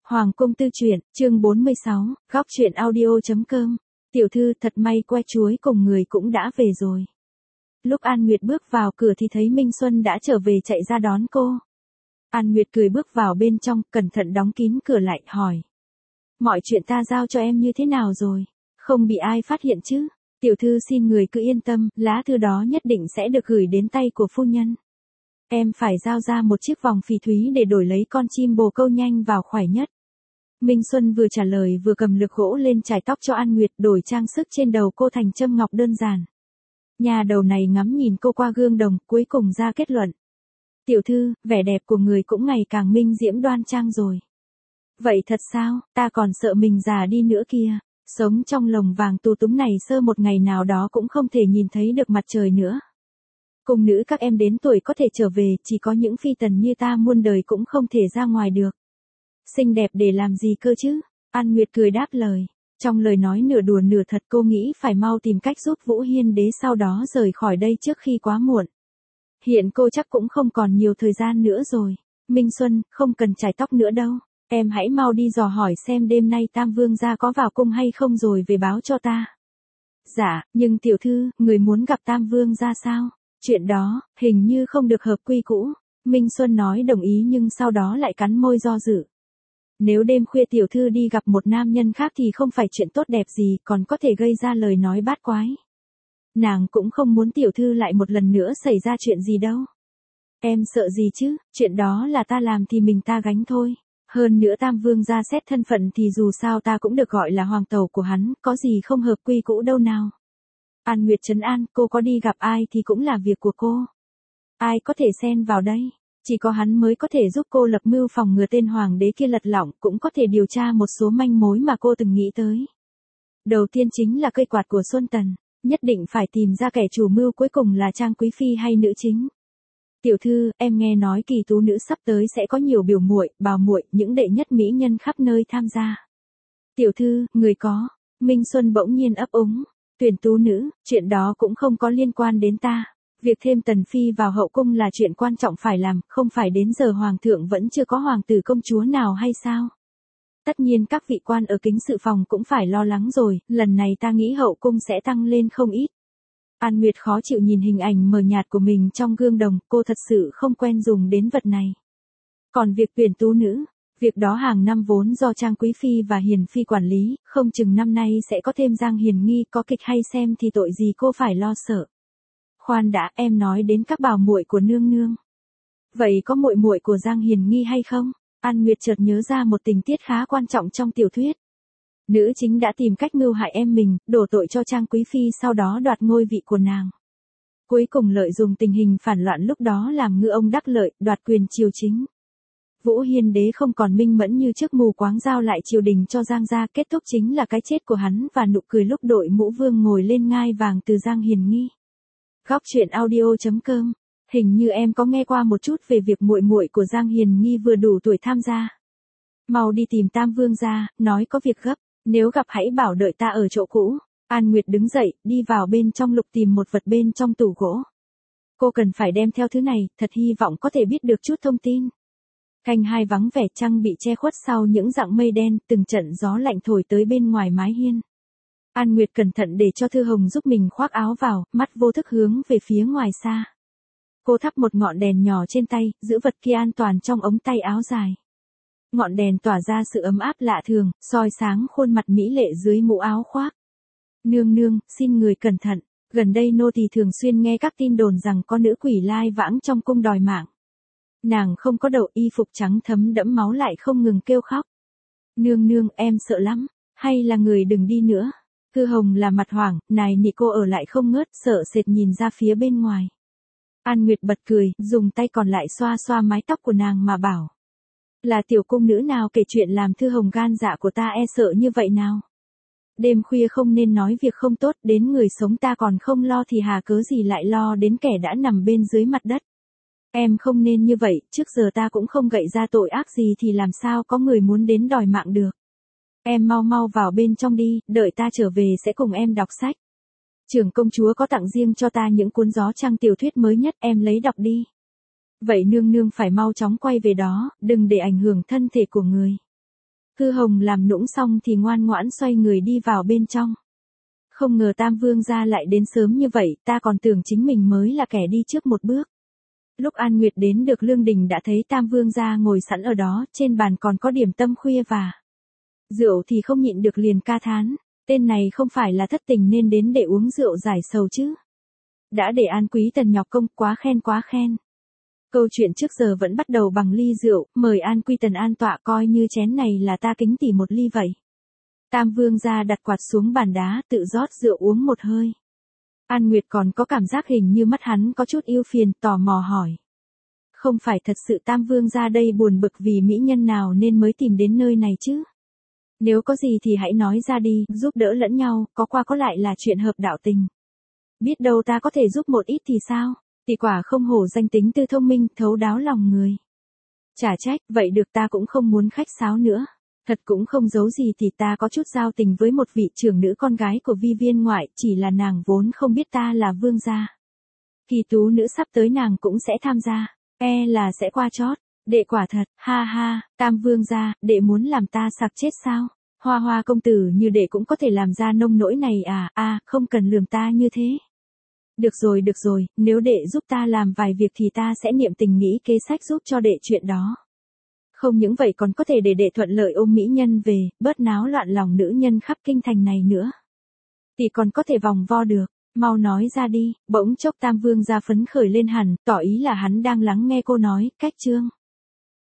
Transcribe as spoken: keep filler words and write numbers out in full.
Hoàng cung tư truyện, chương bốn mươi sáu, góc truyện audio.com. Tiểu thư thật may que chuối cùng người cũng đã về rồi. Lúc An Nguyệt bước vào cửa thì thấy Minh Xuân đã trở về chạy ra đón cô. An Nguyệt cười bước vào bên trong, cẩn thận đóng kín cửa lại, hỏi. Mọi chuyện ta giao cho em như thế nào rồi? Không bị ai phát hiện chứ? Tiểu thư xin người cứ yên tâm, lá thư đó nhất định sẽ được gửi đến tay của phu nhân. Em phải giao ra một chiếc vòng phỉ thúy để đổi lấy con chim bồ câu nhanh vào khoải nhất. Minh Xuân vừa trả lời vừa cầm lược gỗ lên chải tóc cho An Nguyệt, đổi trang sức trên đầu cô thành châm ngọc đơn giản. Nhà đầu này ngắm nhìn cô qua gương đồng, cuối cùng ra kết luận. Tiểu thư, vẻ đẹp của người cũng ngày càng minh diễm đoan trang rồi. Vậy thật sao, ta còn sợ mình già đi nữa kìa. Sống trong lồng vàng tù túng này sơ một ngày nào đó cũng không thể nhìn thấy được mặt trời nữa. Cung nữ các em đến tuổi có thể trở về, chỉ có những phi tần như ta muôn đời cũng không thể ra ngoài được. Xinh đẹp để làm gì cơ chứ? An Nguyệt cười đáp lời. Trong lời nói nửa đùa nửa thật, cô nghĩ phải mau tìm cách giúp Vũ Hiên Đế sau đó rời khỏi đây trước khi quá muộn. Hiện cô chắc cũng không còn nhiều thời gian nữa rồi. Minh Xuân, không cần chải tóc nữa đâu. Em hãy mau đi dò hỏi xem đêm nay Tam Vương gia có vào cung hay không rồi về báo cho ta. Dạ, nhưng tiểu thư, người muốn gặp Tam Vương gia sao? Chuyện đó, hình như không được hợp quy cũ. Minh Xuân nói đồng ý nhưng sau đó lại cắn môi do dự. Nếu đêm khuya tiểu thư đi gặp một nam nhân khác thì không phải chuyện tốt đẹp gì, còn có thể gây ra lời nói bát quái. Nàng cũng không muốn tiểu thư lại một lần nữa xảy ra chuyện gì đâu. Em sợ gì chứ, chuyện đó là ta làm thì mình ta gánh thôi. Hơn nữa Tam Vương gia xét thân phận thì dù sao ta cũng được gọi là hoàng tẩu của hắn, có gì không hợp quy cũ đâu nào. An Nguyệt trấn an, cô có đi gặp ai thì cũng là việc của cô. Ai có thể xen vào đây, chỉ có hắn mới có thể giúp cô lập mưu phòng ngừa tên hoàng đế kia lật lọng, cũng có thể điều tra một số manh mối mà cô từng nghĩ tới. Đầu tiên chính là cây quạt của Xuân Tần, nhất định phải tìm ra kẻ chủ mưu cuối cùng là Trang Quý Phi hay nữ chính. Tiểu thư, em nghe nói kỳ tú nữ sắp tới sẽ có nhiều biểu muội, bào muội, những đệ nhất mỹ nhân khắp nơi tham gia. Tiểu thư, người có. Minh Xuân bỗng nhiên ấp úng. Tuyển tú nữ, chuyện đó cũng không có liên quan đến ta. Việc thêm Tần Phi vào hậu cung là chuyện quan trọng phải làm, không phải đến giờ hoàng thượng vẫn chưa có hoàng tử công chúa nào hay sao? Tất nhiên các vị quan ở kính sự phòng cũng phải lo lắng rồi, lần này ta nghĩ hậu cung sẽ tăng lên không ít. An Nguyệt khó chịu nhìn hình ảnh mờ nhạt của mình trong gương đồng, cô thật sự không quen dùng đến vật này. Còn việc tuyển tú nữ, việc đó hàng năm vốn do Trang Quý Phi và Hiền Phi quản lý, không chừng năm nay sẽ có thêm Giang Hiền Nghi, có kịch hay xem thì tội gì cô phải lo sợ. Khoan đã, em nói đến các bảo muội của nương nương. Vậy có muội muội của Giang Hiền Nghi hay không? An Nguyệt chợt nhớ ra một tình tiết khá quan trọng trong tiểu thuyết. Nữ chính đã tìm cách mưu hại em mình, đổ tội cho Trang Quý Phi sau đó đoạt ngôi vị của nàng. Cuối cùng lợi dụng tình hình phản loạn lúc đó làm ngư ông đắc lợi, đoạt quyền triều chính. Vũ Hiên Đế không còn minh mẫn như trước mù quáng giao lại triều đình cho Giang gia, kết thúc chính là cái chết của hắn và nụ cười lúc đội mũ vương ngồi lên ngai vàng từ Giang Hiền Nghi. Góc truyện audio.com. Hình như em có nghe qua một chút về việc muội muội của Giang Hiền Nghi vừa đủ tuổi tham gia. Mau đi tìm Tam Vương gia, nói có việc gấp, nếu gặp hãy bảo đợi ta ở chỗ cũ. An Nguyệt đứng dậy, đi vào bên trong lục tìm một vật bên trong tủ gỗ. Cô cần phải đem theo thứ này, thật hy vọng có thể biết được chút thông tin. Canh hai vắng vẻ, trăng bị che khuất sau những dặng mây đen, từng trận gió lạnh thổi tới bên ngoài mái hiên. An Nguyệt cẩn thận để cho Thư Hồng giúp mình khoác áo vào, mắt vô thức hướng về phía ngoài xa. Cô thắp một ngọn đèn nhỏ trên tay, giữ vật kia an toàn trong ống tay áo dài. Ngọn đèn tỏa ra sự ấm áp lạ thường, soi sáng khuôn mặt mỹ lệ dưới mũ áo khoác. Nương nương, xin người cẩn thận, gần đây nô tỳ thường xuyên nghe các tin đồn rằng có nữ quỷ lai vãng trong cung đòi mạng. Nàng không có đầu, y phục trắng thấm đẫm máu lại không ngừng kêu khóc. Nương nương, em sợ lắm, hay là người đừng đi nữa. Thư Hồng là mặt hoảng, nài nị cô ở lại không ngớt, sợ sệt nhìn ra phía bên ngoài. An Nguyệt bật cười, dùng tay còn lại xoa xoa mái tóc của nàng mà bảo. Là tiểu cung nữ nào kể chuyện làm Thư Hồng gan dạ của ta e sợ như vậy nào? Đêm khuya không nên nói việc không tốt, đến người sống ta còn không lo thì hà cớ gì lại lo đến kẻ đã nằm bên dưới mặt đất. Em không nên như vậy, trước giờ ta cũng không gậy ra tội ác gì thì làm sao có người muốn đến đòi mạng được. Em mau mau vào bên trong đi, đợi ta trở về sẽ cùng em đọc sách. Trưởng công chúa có tặng riêng cho ta những cuốn gió trăng tiểu thuyết mới nhất, em lấy đọc đi. Vậy nương nương phải mau chóng quay về đó, đừng để ảnh hưởng thân thể của người. Hư Hồng làm nũng xong thì ngoan ngoãn xoay người đi vào bên trong. Không ngờ Tam Vương gia lại đến sớm như vậy, ta còn tưởng chính mình mới là kẻ đi trước một bước. Lúc An Nguyệt đến được lương đình đã thấy Tam Vương gia ngồi sẵn ở đó, trên bàn còn có điểm tâm khuya và rượu thì không nhịn được liền ca thán, tên này không phải là thất tình nên đến để uống rượu giải sầu chứ. Đã để An Quý Tần nhọc công, quá khen quá khen. Câu chuyện trước giờ vẫn bắt đầu bằng ly rượu, mời An Quý Tần an tọa, coi như chén này là ta kính tỷ một ly vậy. Tam Vương gia đặt quạt xuống bàn đá, tự rót rượu uống một hơi. An Nguyệt còn có cảm giác hình như mắt hắn có chút ưu phiền, tò mò hỏi. Không phải thật sự Tam Vương gia đây buồn bực vì mỹ nhân nào nên mới tìm đến nơi này chứ? Nếu có gì thì hãy nói ra đi, giúp đỡ lẫn nhau, có qua có lại là chuyện hợp đạo tình. Biết đâu ta có thể giúp một ít thì sao? Tỷ quả không hổ danh tính tư thông minh, thấu đáo lòng người. Chả trách, vậy được, ta cũng không muốn khách sáo nữa. Thật cũng không giấu gì thì ta có chút giao tình với một vị trưởng nữ con gái của Vi Viên ngoại, chỉ là nàng vốn không biết ta là vương gia. Kỳ tú nữ sắp tới nàng cũng sẽ tham gia, e là sẽ qua chót. Đệ quả thật, ha ha, Tam Vương gia, đệ muốn làm ta sặc chết sao? Hoa Hoa công tử như đệ cũng có thể làm ra nông nỗi này à, a, à, không cần lườm ta như thế. Được rồi được rồi, nếu đệ giúp ta làm vài việc thì ta sẽ niệm tình nghĩ kế sách giúp cho đệ chuyện đó. Không những vậy còn có thể để đệ thuận lợi ôm mỹ nhân về, bớt náo loạn lòng nữ nhân khắp kinh thành này nữa. Thì còn có thể vòng vo được, mau nói ra đi. Bỗng chốc Tam Vương gia phấn khởi lên hẳn, tỏ ý là hắn đang lắng nghe cô nói, cách chương.